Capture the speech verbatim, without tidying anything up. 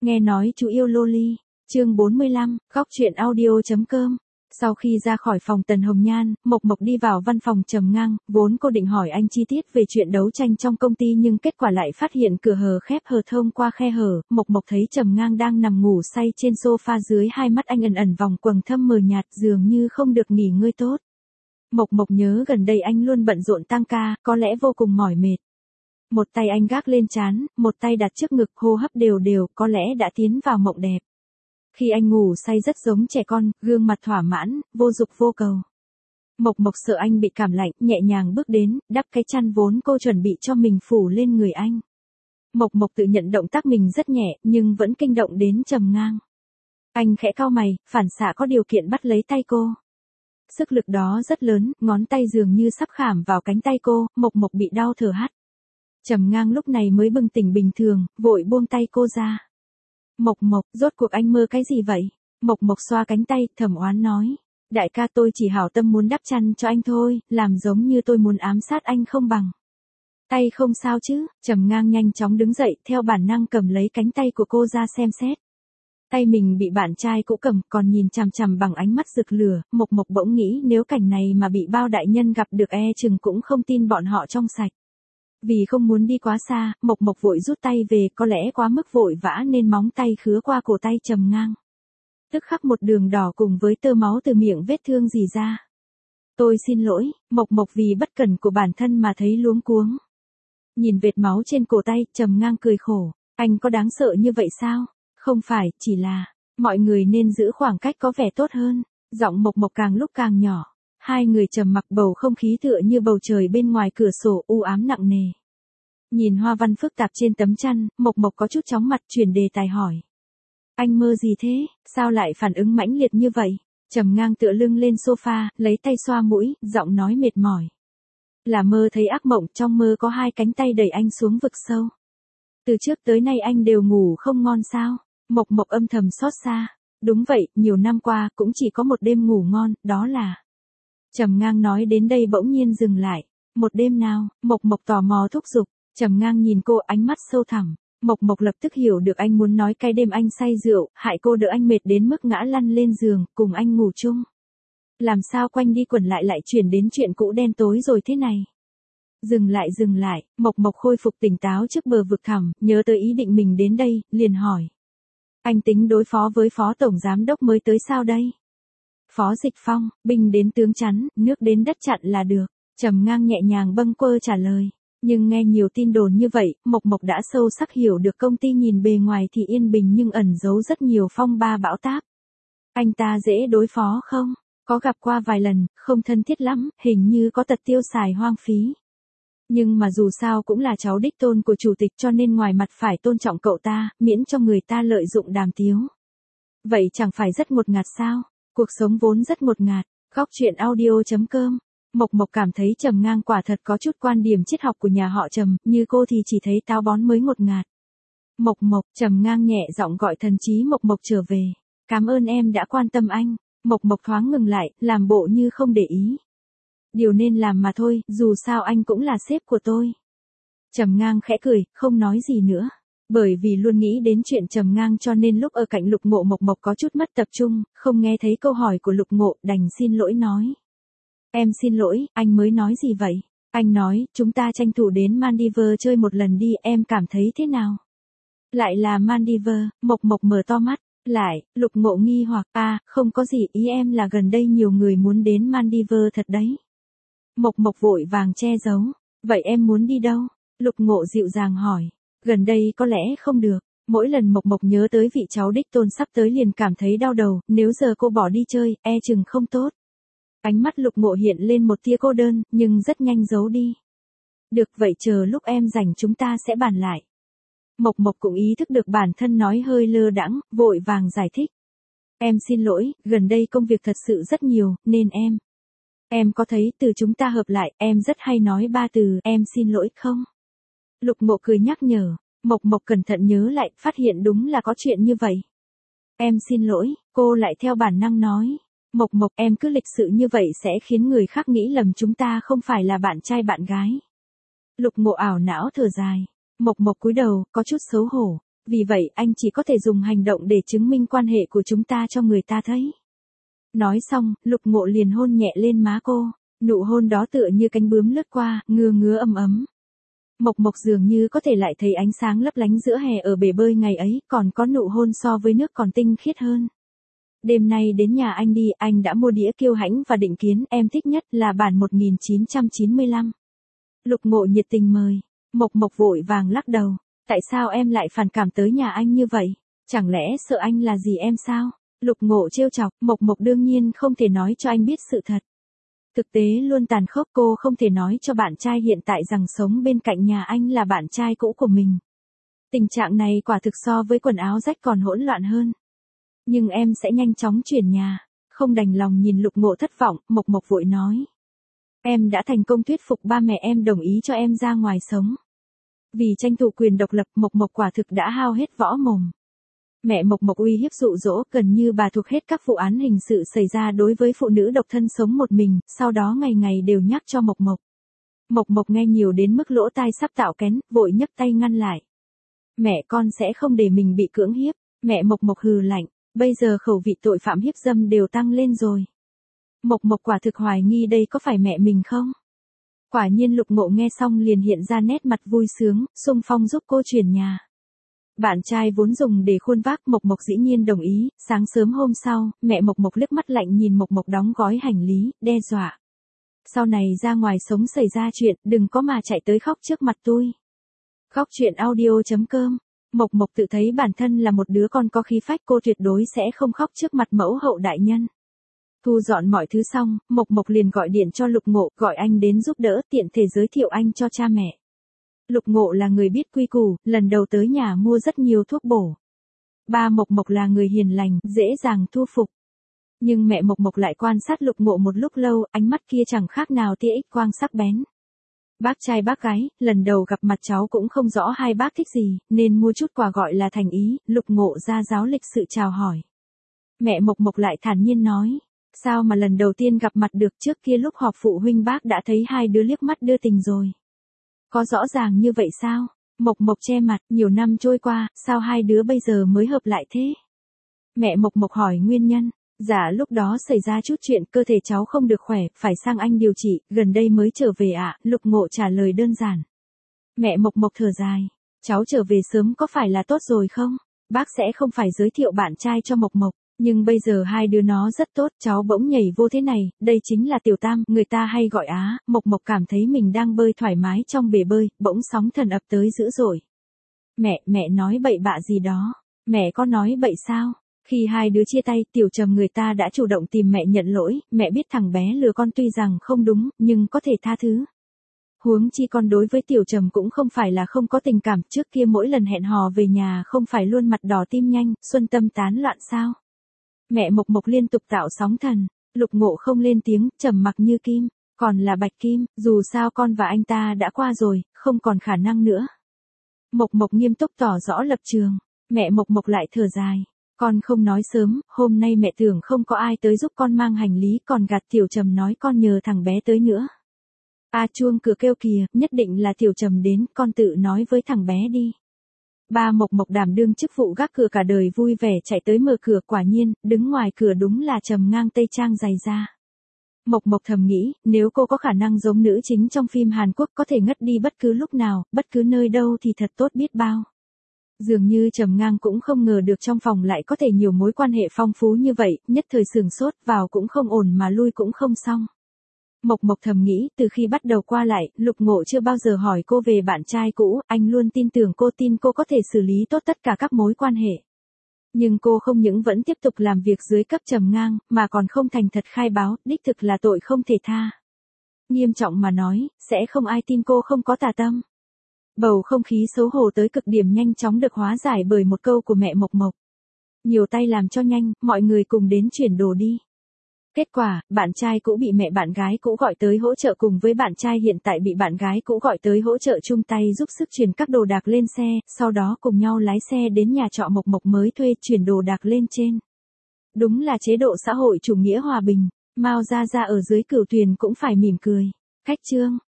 Nghe nói chú yêu loli. Chương bốn mươi lăm, góc truyện audio.com. Sau khi ra khỏi phòng Tần Hồng Nhan, Mộc Mộc đi vào văn phòng Trầm Ngang, vốn cô định hỏi anh chi tiết về chuyện đấu tranh trong công ty nhưng kết quả lại phát hiện cửa hờ khép hờ thông qua khe hở, Mộc Mộc thấy Trầm Ngang đang nằm ngủ say trên sofa, dưới hai mắt anh ẩn ẩn vòng quầng thâm mờ nhạt, dường như không được nghỉ ngơi tốt. Mộc Mộc nhớ gần đây anh luôn bận rộn tăng ca, có lẽ vô cùng mỏi mệt. Một tay anh gác lên trán, một tay đặt trước ngực, hô hấp đều đều, có lẽ đã tiến vào mộng đẹp. Khi anh ngủ say rất giống trẻ con, gương mặt thỏa mãn, vô dục vô cầu. Mộc Mộc sợ anh bị cảm lạnh, nhẹ nhàng bước đến, đắp cái chăn vốn cô chuẩn bị cho mình phủ lên người anh. Mộc Mộc tự nhận động tác mình rất nhẹ, nhưng vẫn kinh động đến Trầm Ngang. Anh khẽ cau mày, phản xạ có điều kiện bắt lấy tay cô. Sức lực đó rất lớn, ngón tay dường như sắp khảm vào cánh tay cô, Mộc Mộc bị đau thở hắt. Trầm Ngang lúc này mới bừng tỉnh bình thường, vội buông tay cô ra. Mộc Mộc, rốt cuộc anh mơ cái gì vậy? Mộc Mộc xoa cánh tay, thầm oán nói. Đại ca, tôi chỉ hảo tâm muốn đắp chăn cho anh thôi, làm giống như tôi muốn ám sát anh không bằng. Tay không sao chứ? Trầm Ngang nhanh chóng đứng dậy, theo bản năng cầm lấy cánh tay của cô ra xem xét. Tay mình bị bạn trai cũ cầm, còn nhìn chằm chằm bằng ánh mắt rực lửa, Mộc Mộc bỗng nghĩ nếu cảnh này mà bị bao đại nhân gặp được e chừng cũng không tin bọn họ trong sạch. Vì không muốn đi quá xa, Mộc Mộc vội rút tay về, có lẽ quá mức vội vã nên móng tay khứa qua cổ tay Trầm Ngang. Tức khắc một đường đỏ cùng với tơ máu từ miệng vết thương rỉ ra. Tôi xin lỗi, Mộc Mộc vì bất cẩn của bản thân mà thấy luống cuống. Nhìn vệt máu trên cổ tay, Trầm Ngang cười khổ. Anh có đáng sợ như vậy sao? Không phải, chỉ là, mọi người nên giữ khoảng cách có vẻ tốt hơn. Giọng Mộc Mộc càng lúc càng nhỏ. Hai người trầm mặc, bầu không khí tựa như bầu trời bên ngoài cửa sổ u ám nặng nề. Nhìn hoa văn phức tạp trên tấm chăn, Mộc Mộc có chút chóng mặt, chuyển đề tài hỏi. Anh mơ gì thế, sao lại phản ứng mãnh liệt như vậy? Trầm Ngang tựa lưng lên sofa, lấy tay xoa mũi, giọng nói mệt mỏi. Là mơ thấy ác mộng, trong mơ có hai cánh tay đẩy anh xuống vực sâu. Từ trước tới nay anh đều ngủ không ngon sao? Mộc Mộc âm thầm xót xa. Đúng vậy, nhiều năm qua, cũng chỉ có một đêm ngủ ngon, đó là... Trầm Ngang nói đến đây bỗng nhiên dừng lại. Một đêm nào? Mộc Mộc tò mò thúc giục. Trầm Ngang nhìn cô, ánh mắt sâu thẳm. Mộc Mộc lập tức hiểu được anh muốn nói cái đêm anh say rượu, hại cô đỡ anh mệt đến mức ngã lăn lên giường, cùng anh ngủ chung. Làm sao quanh đi quẩn lại lại chuyển đến chuyện cũ đen tối rồi thế này? Dừng lại dừng lại, Mộc Mộc khôi phục tỉnh táo trước bờ vực thẳm, nhớ tới ý định mình đến đây, liền hỏi. Anh tính đối phó với phó tổng giám đốc mới tới sao đây? Phó Dịch Phong, binh đến tướng chắn, nước đến đất chặn là được. Trầm Ngang nhẹ nhàng bâng quơ trả lời. Nhưng nghe nhiều tin đồn như vậy, Mộc Mộc đã sâu sắc hiểu được công ty nhìn bề ngoài thì yên bình nhưng ẩn giấu rất nhiều phong ba bão táp. Anh ta dễ đối phó không? Có gặp qua vài lần, không thân thiết lắm, hình như có tật tiêu xài hoang phí. Nhưng mà dù sao cũng là cháu đích tôn của chủ tịch cho nên ngoài mặt phải tôn trọng cậu ta, miễn cho người ta lợi dụng đàm tiếu. Vậy chẳng phải rất ngột ngạt sao? Cuộc sống vốn rất ngột ngạt. Góc truyện audio.com. Mộc Mộc cảm thấy Trầm Ngang quả thật có chút quan điểm triết học của nhà họ Trầm, như cô thì chỉ thấy táo bón mới ngột ngạt. Mộc Mộc, Trầm Ngang nhẹ giọng gọi thần trí Mộc Mộc trở về. Cảm ơn em đã quan tâm anh. Mộc Mộc thoáng ngừng lại, làm bộ như không để ý. Điều nên làm mà thôi, dù sao anh cũng là sếp của tôi. Trầm Ngang khẽ cười, không nói gì nữa. Bởi vì luôn nghĩ đến chuyện Trầm Ngang cho nên lúc ở cạnh Lục Ngộ Mộc Mộc có chút mất tập trung, không nghe thấy câu hỏi của Lục Ngộ, đành xin lỗi nói. Em xin lỗi, anh mới nói gì vậy? Anh nói, chúng ta tranh thủ đến Maldives chơi một lần đi, em cảm thấy thế nào? Lại là Maldives, Mộc Mộc mở to mắt. Lại, Lục Ngộ nghi hoặc, à, không có gì, ý em là gần đây nhiều người muốn đến Maldives thật đấy. Mộc Mộc vội vàng che giấu. Vậy em muốn đi đâu? Lục Ngộ dịu dàng hỏi. Gần đây có lẽ không được. Mỗi lần Mộc Mộc nhớ tới vị cháu đích tôn sắp tới liền cảm thấy đau đầu, nếu giờ cô bỏ đi chơi, e chừng không tốt. Ánh mắt Lục Ngộ hiện lên một tia cô đơn, nhưng rất nhanh giấu đi. Được vậy chờ lúc em rảnh chúng ta sẽ bàn lại. Mộc Mộc cũng ý thức được bản thân nói hơi lơ đãng, vội vàng giải thích. Em xin lỗi, gần đây công việc thật sự rất nhiều, nên em. Em có thấy từ chúng ta hợp lại, em rất hay nói ba từ, em xin lỗi không? Lục Ngộ cười nhắc nhở, Mộc Mộc cẩn thận nhớ lại, phát hiện đúng là có chuyện như vậy. Em xin lỗi, cô lại theo bản năng nói. Mộc Mộc, em cứ lịch sự như vậy sẽ khiến người khác nghĩ lầm chúng ta không phải là bạn trai bạn gái. Lục Ngộ ảo não thở dài. Mộc Mộc cúi đầu, có chút xấu hổ. Vì vậy anh chỉ có thể dùng hành động để chứng minh quan hệ của chúng ta cho người ta thấy. Nói xong, Lục Ngộ liền hôn nhẹ lên má cô, nụ hôn đó tựa như cánh bướm lướt qua, ngứa ngứa ấm ấm. Mộc Mộc dường như có thể lại thấy ánh sáng lấp lánh giữa hè ở bể bơi ngày ấy, còn có nụ hôn so với nước còn tinh khiết hơn. Đêm nay đến nhà anh đi, anh đã mua đĩa Kiêu Hãnh và Định Kiến, em thích nhất là bản một nghìn chín trăm chín mươi lăm. Lục Ngộ nhiệt tình mời, Mộc Mộc vội vàng lắc đầu, tại sao em lại phản cảm tới nhà anh như vậy? Chẳng lẽ sợ anh là gì em sao? Lục Ngộ trêu chọc, Mộc Mộc đương nhiên không thể nói cho anh biết sự thật. Thực tế luôn tàn khốc, cô không thể nói cho bạn trai hiện tại rằng sống bên cạnh nhà anh là bạn trai cũ của mình. Tình trạng này quả thực so với quần áo rách còn hỗn loạn hơn. Nhưng em sẽ nhanh chóng chuyển nhà. Không đành lòng nhìn Lục Ngộ thất vọng, Mộc Mộc vội nói. Em đã thành công thuyết phục ba mẹ em đồng ý cho em ra ngoài sống. Vì tranh thủ quyền độc lập, Mộc Mộc quả thực đã hao hết võ mồm. Mẹ Mộc Mộc uy hiếp dụ dỗ, gần như bà thuộc hết các vụ án hình sự xảy ra đối với phụ nữ độc thân sống một mình, sau đó ngày ngày đều nhắc cho Mộc Mộc. Mộc Mộc nghe nhiều đến mức lỗ tai sắp tạo kén, vội nhấc tay ngăn lại. Mẹ con sẽ không để mình bị cưỡng hiếp. Mẹ Mộc Mộc hừ lạnh, bây giờ khẩu vị tội phạm hiếp dâm đều tăng lên rồi. Mộc Mộc quả thực hoài nghi đây có phải mẹ mình không? Quả nhiên Lục Ngộ nghe xong liền hiện ra nét mặt vui sướng, xung phong giúp cô chuyển nhà. Bạn trai vốn dùng để khuôn vác, Mộc Mộc dĩ nhiên đồng ý. Sáng sớm hôm sau, mẹ Mộc Mộc liếc mắt lạnh nhìn Mộc Mộc đóng gói hành lý, đe dọa. Sau này ra ngoài sống xảy ra chuyện, đừng có mà chạy tới khóc trước mặt tôi. Khóc chuyện audio chấm com. Mộc Mộc tự thấy bản thân là một đứa con có khí phách, cô tuyệt đối sẽ không khóc trước mặt mẫu hậu đại nhân. Thu dọn mọi thứ xong, Mộc Mộc liền gọi điện cho Lục Ngộ, gọi anh đến giúp đỡ, tiện thể giới thiệu anh cho cha mẹ. Lục Ngộ là người biết quy củ, lần đầu tới nhà mua rất nhiều thuốc bổ. Ba Mộc Mộc là người hiền lành, dễ dàng thu phục. Nhưng mẹ Mộc Mộc lại quan sát Lục Ngộ một lúc lâu, ánh mắt kia chẳng khác nào tia X quang sắc bén. Bác trai bác gái, lần đầu gặp mặt cháu cũng không rõ hai bác thích gì, nên mua chút quà gọi là thành ý. Lục Ngộ ra giáo lịch sự chào hỏi. Mẹ Mộc Mộc lại thản nhiên nói, sao mà lần đầu tiên gặp mặt được, trước kia lúc họp phụ huynh bác đã thấy hai đứa liếc mắt đưa tình rồi. Có rõ ràng như vậy sao? Mộc Mộc che mặt, nhiều năm trôi qua, sao hai đứa bây giờ mới hợp lại thế? Mẹ Mộc Mộc hỏi nguyên nhân. Dạ lúc đó xảy ra chút chuyện, cơ thể cháu không được khỏe, phải sang Anh điều trị, gần đây mới trở về ạ. Lục Ngộ trả lời đơn giản. Mẹ Mộc Mộc thở dài, cháu trở về sớm có phải là tốt rồi không? Bác sẽ không phải giới thiệu bạn trai cho Mộc Mộc, nhưng bây giờ hai đứa nó rất tốt, cháu bỗng nhảy vô thế này, đây chính là Tiểu Tam, người ta hay gọi Á. Mộc Mộc cảm thấy mình đang bơi thoải mái trong bể bơi, bỗng sóng thần ập tới dữ dội. Mẹ, mẹ nói bậy bạ gì đó? Mẹ có nói bậy sao? Khi hai đứa chia tay, Tiểu Trầm người ta đã chủ động tìm mẹ nhận lỗi, mẹ biết thằng bé lừa con tuy rằng không đúng, nhưng có thể tha thứ. Huống chi con đối với Tiểu Trầm cũng không phải là không có tình cảm, trước kia mỗi lần hẹn hò về nhà không phải luôn mặt đỏ tim nhanh, xuân tâm tán loạn sao? Mẹ Mộc Mộc liên tục tạo sóng thần, Lục Ngộ không lên tiếng, trầm mặc như kim, còn là bạch kim, dù sao con và anh ta đã qua rồi, không còn khả năng nữa. Mộc Mộc nghiêm túc tỏ rõ lập trường, mẹ Mộc Mộc lại thở dài. Con không nói sớm, hôm nay mẹ tưởng không có ai tới giúp con mang hành lý, còn gạt Tiểu Trầm nói con nhờ thằng bé tới nữa. A chuông cửa kêu kìa, nhất định là Tiểu Trầm đến, con tự nói với thằng bé đi. Ba Mộc Mộc đảm đương chức vụ gác cửa cả đời vui vẻ chạy tới mở cửa, quả nhiên, đứng ngoài cửa đúng là Trầm Ngang tây trang dày da. Mộc Mộc thầm nghĩ, nếu cô có khả năng giống nữ chính trong phim Hàn Quốc có thể ngất đi bất cứ lúc nào, bất cứ nơi đâu thì thật tốt biết bao. Dường như Trầm Ngang cũng không ngờ được trong phòng lại có thể nhiều mối quan hệ phong phú như vậy, nhất thời sửng sốt, vào cũng không ổn mà lui cũng không xong. Mộc Mộc thầm nghĩ, từ khi bắt đầu qua lại, Lục Ngộ chưa bao giờ hỏi cô về bạn trai cũ, anh luôn tin tưởng cô, tin cô có thể xử lý tốt tất cả các mối quan hệ. Nhưng cô không những vẫn tiếp tục làm việc dưới cấp Trầm Ngang, mà còn không thành thật khai báo, đích thực là tội không thể tha. Nghiêm trọng mà nói, sẽ không ai tin cô không có tà tâm. Bầu không khí xấu hổ tới cực điểm nhanh chóng được hóa giải bởi một câu của mẹ Mộc Mộc. Nhiều tay làm cho nhanh, mọi người cùng đến chuyển đồ đi. Kết quả, bạn trai cũ bị mẹ bạn gái cũ gọi tới hỗ trợ cùng với bạn trai hiện tại bị bạn gái cũ gọi tới hỗ trợ chung tay giúp sức chuyển các đồ đạc lên xe, sau đó cùng nhau lái xe đến nhà trọ Mộc Mộc mới thuê chuyển đồ đạc lên trên. Đúng là chế độ xã hội chủ nghĩa hòa bình, Mao Gia Gia ở dưới Cửu Tuyền cũng phải mỉm cười. Khách trương.